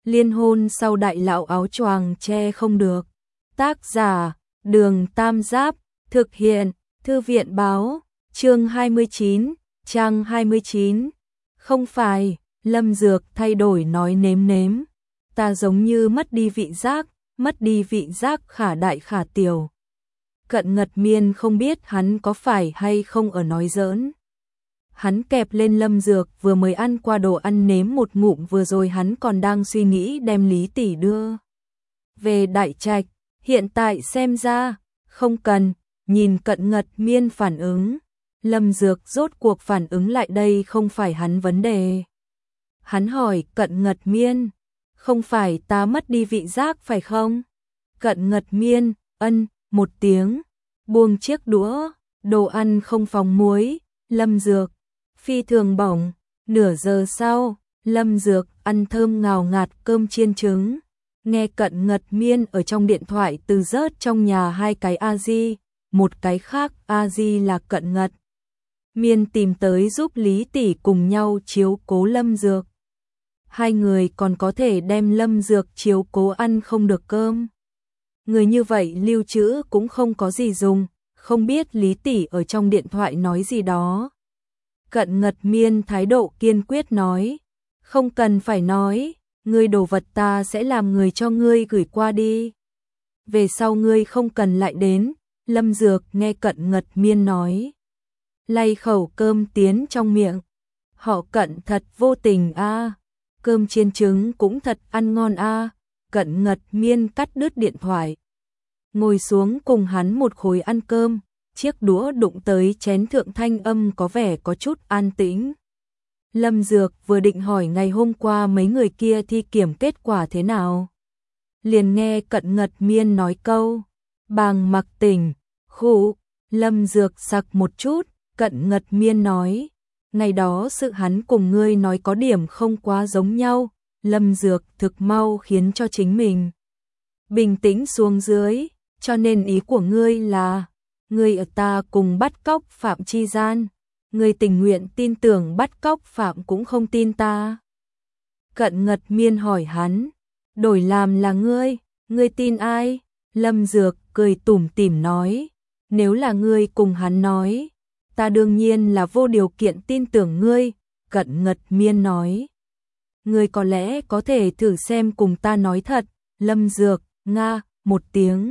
Liên hôn sau đại lão áo choàng che không được. Tác giả, Đường Tam Giáp, thực hiện, Thư viện báo, chương 29, trang 29. Không phải, Lâm Dược thay đổi nói nếm nếm. Ta giống như mất đi vị giác khả đại khả tiểu. Cận Ngật Miên không biết hắn có phải hay không ở nói giỡn. Hắn kẹp lên Lâm Dược vừa mới ăn qua đồ ăn nếm một ngụm, vừa rồi hắn còn đang suy nghĩ đem Lý tỷ đưa về Đại Trạch, hiện tại xem ra không cần. Nhìn Cận Ngật Miên phản ứng, Lâm Dược rốt cuộc phản ứng lại đây không phải hắn vấn đề. Hắn hỏi Cận Ngật Miên, không phải ta mất đi vị giác phải không? Cận Ngật Miên, ân, một tiếng, buông chiếc đũa, đồ ăn không phóng muối. Lâm Dược, phi thường bỏng. Nửa giờ sau, Lâm Dược ăn thơm ngào ngạt cơm chiên trứng. Nghe Cận Ngật Miên ở trong điện thoại từ rớt trong nhà 2 cái A-di, một cái khác A-di là Cận Ngật Miên tìm tới giúp Lý tỷ cùng nhau chiếu cố Lâm Dược. Hai người còn có thể đem Lâm Dược chiếu cố ăn không được cơm. Người như vậy lưu trữ cũng không có gì dùng, không biết Lý tỷ ở trong điện thoại nói gì đó. Cận Ngật Miên thái độ kiên quyết nói, không cần phải nói, ngươi đồ vật ta sẽ làm người cho ngươi gửi qua đi. Về sau ngươi không cần lại đến. Lâm Dược nghe Cận Ngật Miên nói, lay khẩu cơm tiến trong miệng. Họ Cận thật vô tình a, cơm chiên trứng cũng thật ăn ngon a. Cận Ngật Miên cắt đứt điện thoại, ngồi xuống cùng hắn một khối ăn cơm. Chiếc đũa đụng tới chén thượng thanh âm có vẻ có chút an tĩnh. Lâm Dược vừa định hỏi ngày hôm qua mấy người kia thi kiểm kết quả thế nào, liền nghe Cận Ngật Miên nói câu, bàng mặc tỉnh. Khụ. Lâm Dược sặc một chút. Cận Ngật Miên nói, ngày đó sự hắn cùng ngươi nói có điểm không quá giống nhau. Lâm Dược thực mau khiến cho chính mình bình tĩnh xuống dưới, cho nên ý của ngươi là, ngươi ở ta cùng bắt cóc phạm chi gian, ngươi tình nguyện tin tưởng bắt cóc phạm cũng không tin ta. Cận Ngật Miên hỏi hắn, đổi làm là ngươi tin ai? Lâm Dược cười tủm tỉm nói, nếu là ngươi cùng hắn nói, ta đương nhiên là vô điều kiện tin tưởng ngươi. Cận Ngật Miên nói, ngươi có lẽ có thể thử xem cùng ta nói thật. Lâm Dược, nga, một tiếng,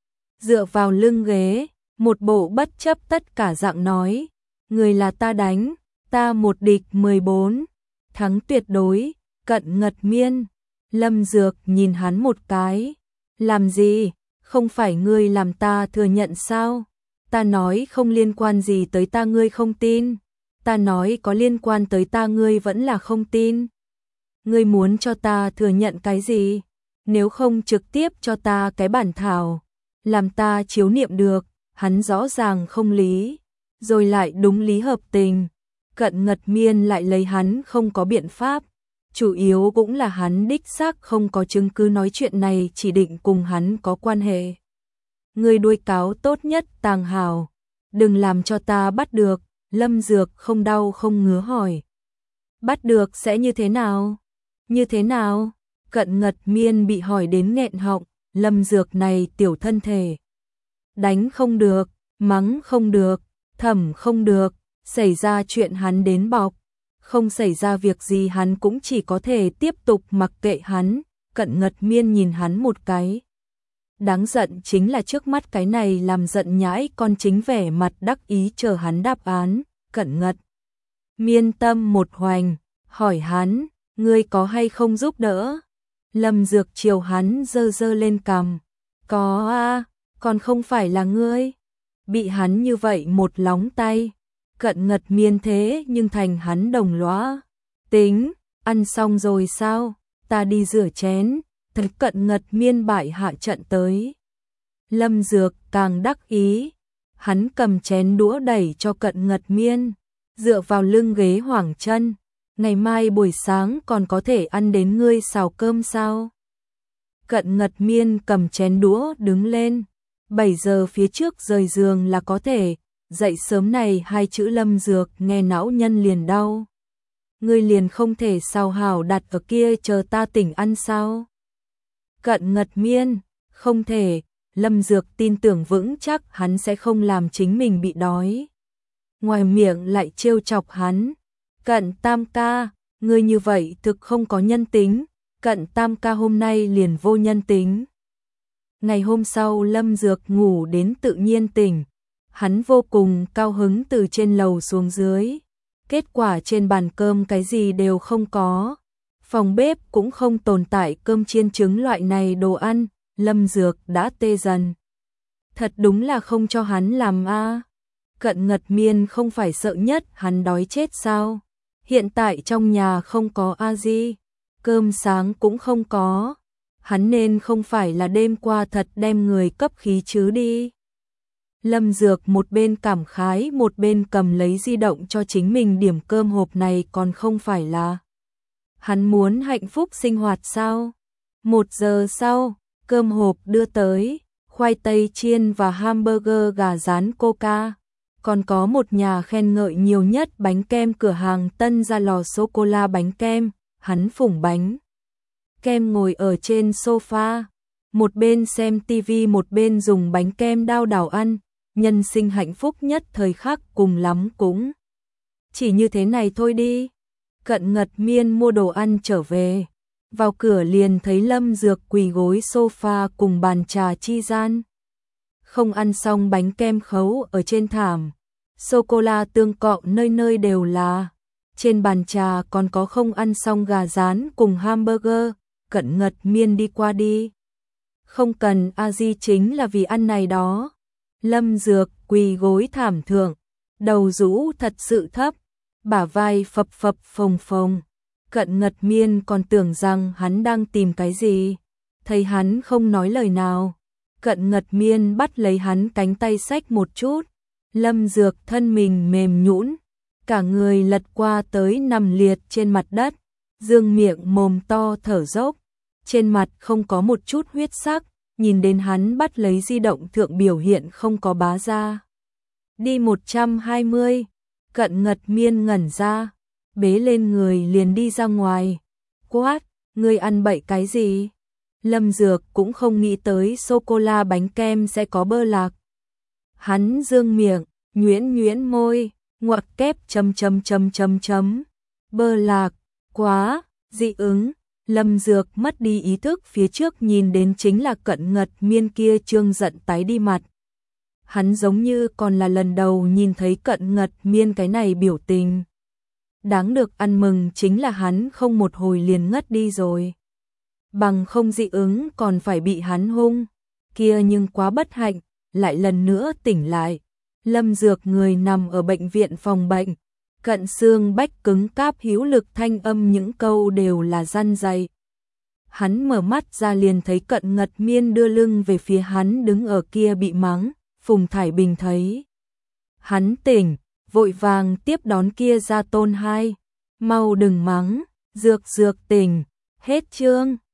dựa vào lưng ghế, một bộ bất chấp tất cả dạng nói, người là ta đánh, ta một địch 14, thắng tuyệt đối. Cận Ngật Miên. Lâm Dược nhìn hắn một cái, làm gì? Không phải ngươi làm ta thừa nhận sao? Ta nói không liên quan gì tới ta ngươi không tin, ta nói có liên quan tới ta ngươi vẫn là không tin. Ngươi muốn cho ta thừa nhận cái gì? Nếu không trực tiếp cho ta cái bản thảo, làm ta chiếu niệm được. Hắn rõ ràng không lý, rồi lại đúng lý hợp tình. Cận Ngật Miên lại lấy hắn không có biện pháp, chủ yếu cũng là hắn đích xác không có chứng cứ nói chuyện này chỉ định cùng hắn có quan hệ. Ngươi đuôi cáo tốt nhất tàng hảo, đừng làm cho ta bắt được. Lâm Dược không đau không ngứa hỏi, bắt được sẽ như thế nào? Như thế nào? Cận Ngật Miên bị hỏi đến nghẹn họng. Lâm Dược này tiểu thân thể, đánh không được, mắng không được, thẩm không được, xảy ra chuyện hắn đến bọc, không xảy ra việc gì hắn cũng chỉ có thể tiếp tục mặc kệ hắn. Cận Ngật Miên nhìn hắn một cái. Đáng giận chính là trước mắt cái này làm giận nhãi con chính vẻ mặt đắc ý chờ hắn đáp án. Cận Ngật Miên tâm một hoành, hỏi hắn, ngươi có hay không giúp đỡ? Lâm Dược chiều hắn giơ giơ lên cằm, có a, còn không phải là ngươi. Bị hắn như vậy một lóng tay, Cận Ngật Miên thế nhưng thành hắn đồng lõa. Tính, ăn xong rồi sao? Ta đi rửa chén. Thấy Cận Ngật Miên bại hạ trận tới, Lâm Dược càng đắc ý. Hắn cầm chén đũa đẩy cho Cận Ngật Miên, dựa vào lưng ghế hoảng chân. Ngày mai buổi sáng còn có thể ăn đến ngươi xào cơm sao? Cận Ngật Miên cầm chén đũa đứng lên. 7 giờ phía trước rời giường là có thể. Dậy sớm này 2 chữ Lâm Dược nghe não nhân liền đau. ngươi liền không thể sao hảo đặt ở kia chờ ta tỉnh ăn sao? Cận Ngật Miên, không thể, Lâm Dược tin tưởng vững chắc hắn sẽ không làm chính mình bị đói. Ngoài miệng lại trêu chọc hắn, Cận Tam ca, ngươi như vậy thực không có nhân tính, Cận Tam ca hôm nay liền vô nhân tính. Ngày hôm sau Lâm Dược ngủ đến tự nhiên tỉnh, hắn vô cùng cao hứng từ trên lầu xuống dưới. Kết quả trên bàn cơm cái gì đều không có, phòng bếp cũng không tồn tại cơm chiên trứng loại này đồ ăn, Lâm Dược đã tê dần. Thật đúng là không cho hắn làm a. Cận Ngật Miên không phải sợ nhất hắn đói chết sao? Hiện tại trong nhà không có a di, cơm sáng cũng không có, hắn nên không phải là đêm qua thật đem người cấp khí chứ đi. Lâm Dược một bên cảm khái một bên cầm lấy di động cho chính mình điểm cơm hộp này còn không phải là. Hắn muốn hạnh phúc sinh hoạt sao? 1 giờ sau, cơm hộp đưa tới, khoai tây chiên và hamburger gà rán Coca. Còn có một nhà khen ngợi nhiều nhất bánh kem cửa hàng Tân Gia Lò Sô-cô-la bánh kem, hắn phủng bánh kem ngồi ở trên sofa, một bên xem tivi một bên dùng bánh kem đao đảo ăn. Nhân sinh hạnh phúc nhất thời khắc cùng lắm cũng chỉ như thế này thôi đi. Cận Ngật Miên mua đồ ăn trở về, vào cửa liền thấy Lâm Dược quỳ gối sofa cùng bàn trà chi gian. Không ăn xong bánh kem khấu ở trên thảm, sô-cô-la tương cọ nơi nơi đều là. Trên bàn trà còn có không ăn xong gà rán cùng hamburger. Cận Ngật Miên đi qua đi. Không cần a di chính là vì ăn này đó. Lâm Dược quỳ gối thảm thượng, đầu rũ thật sự thấp, bả vai phập phập phồng phồng. Cận Ngật Miên còn tưởng rằng hắn đang tìm cái gì, thấy hắn không nói lời nào. Cận Ngật Miên bắt lấy hắn cánh tay xách một chút, Lâm Dược thân mình mềm nhũn, cả người lật qua tới nằm liệt trên mặt đất, dương miệng mồm to thở dốc, trên mặt không có một chút huyết sắc. Nhìn đến hắn bắt lấy di động thượng biểu hiện không có bá ra. Đi 120, Cận Ngật Miên ngẩn ra, bế lên người liền đi ra ngoài. Quát, ngươi ăn bậy cái gì? Lâm Dược cũng không nghĩ tới sô-cô-la bánh kem sẽ có bơ lạc. Hắn dương miệng, nhuyễn nhuyễn môi, ngoặc kép chấm. Bơ lạc, quá, dị ứng. Lâm Dược mất đi ý thức phía trước nhìn đến chính là Cận Ngật Miên kia trương giận tái đi mặt. Hắn giống như còn là lần đầu nhìn thấy Cận Ngật Miên cái này biểu tình. Đáng được ăn mừng chính là hắn không một hồi liền ngất đi rồi. Bằng không dị ứng còn phải bị hắn hung. Kia nhưng quá bất hạnh, lại lần nữa tỉnh lại. Lâm Dược người nằm ở bệnh viện phòng bệnh. Cận xương bách cứng cáp hữu lực thanh âm những câu đều là răn dày. Hắn mở mắt ra liền thấy Cận Ngật Miên đưa lưng về phía hắn đứng ở kia bị mắng. Phùng Thải Bình thấy hắn tỉnh, vội vàng tiếp đón kia ra Tôn hai. Mau đừng mắng, Dược tỉnh, hết chương.